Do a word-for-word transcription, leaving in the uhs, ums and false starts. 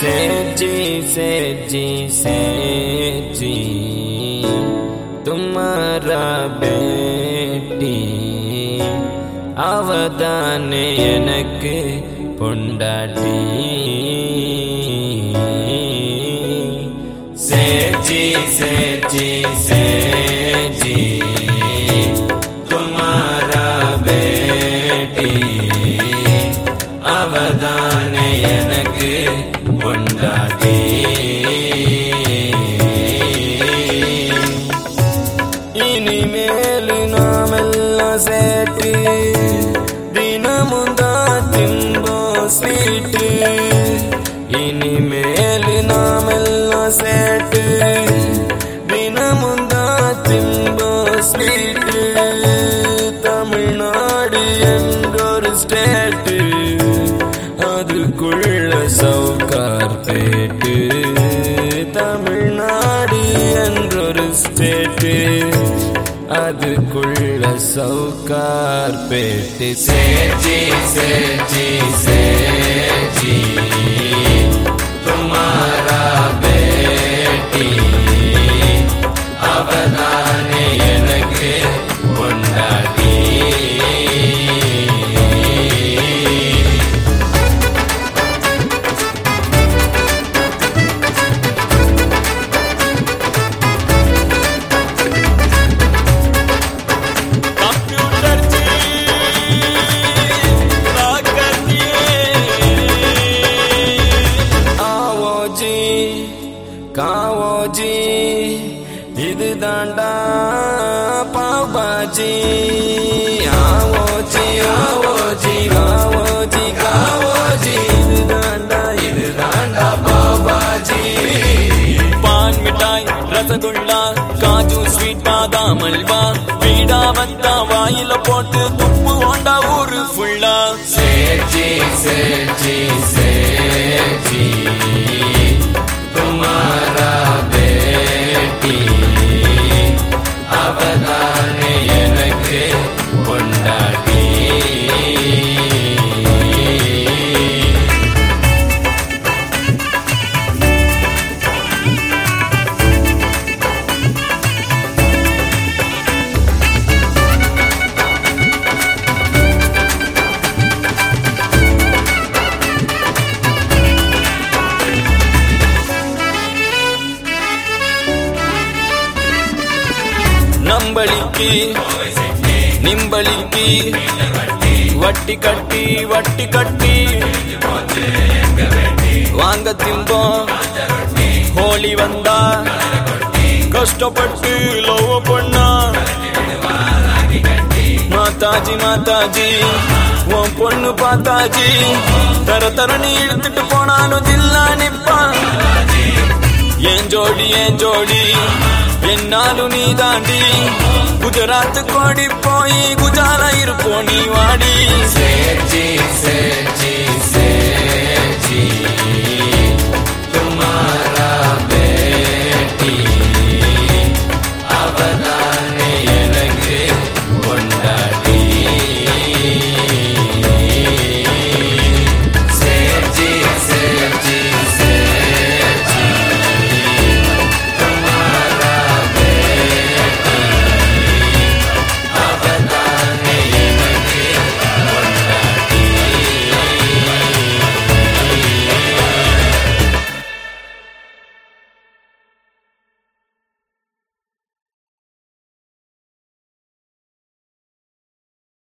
सेजी सेजी सेजी तुम्हारा बेटी அவதானே எனக்கு பொண்டாட்டி सेजी सेजी सेजी तुम्हारा बेटी அவதானே எனக்கு பொண்டாட்டி இனிமேல் நாமெல்லாம் சேட்டு தினமுந்தா திம்போ ஸ்வீட்டு இனிமேல் நாமெல்லாம் சேட்டு தினமுந்தா திம்போ ஸ்வீட்டு தமிழ்நாடு என்றொரு ஸ்டேட்டு அதுக்குள்ள சவுக்கார் பேட்டு தமிழ்நாடு என்றொரு ஸ்டேட்டு அதுக்குள்ள சவுக்கார் பேட்டு சேஜி சேஜி சேஜி तुम्हारा बेटी அவதானே எனக்கு பொண்டாட்டி காவோஜி இது தாண்டா பாபாஜி ஆவோஜி ஆவோஜி காவோஜி காவோஜி இது தாண்டா இது தாண்டா பாபாஜி பான் மிட்டாய் ரசகுல்லா காஜு ஸ்வீட் பாதாம் அல்வா வீடா வந்தா வாயில போட்டு துப்பு ஓண்டா ஊரு ஃபுல்லா சேஜி சேஜி சேஜி तुम्हारा बेटी அவதானே எனக்கு பொண்டாட்டி நம்பளிக்கு நிம்பளிக்கு வட்டி கட்டி வட்டி கட்டி வாங்க திம்போம் ஹோலி வந்தா கஷ்டப்பட்டு லவ் பண்ணா மாதாஜி மாதாஜி உன் பொண்ணு பாத்தாஜி தர தரணி இழுத்துட்டு போனாலும் ஜில்லா நிப்பான் ஏன் ஜோடி ஏன் ஜோடி என்னாலும் நீ தாண்டி குஜராத் கோடி போய் குஜாலா இருப்போம் நீ வாடி சேஜி சேஜி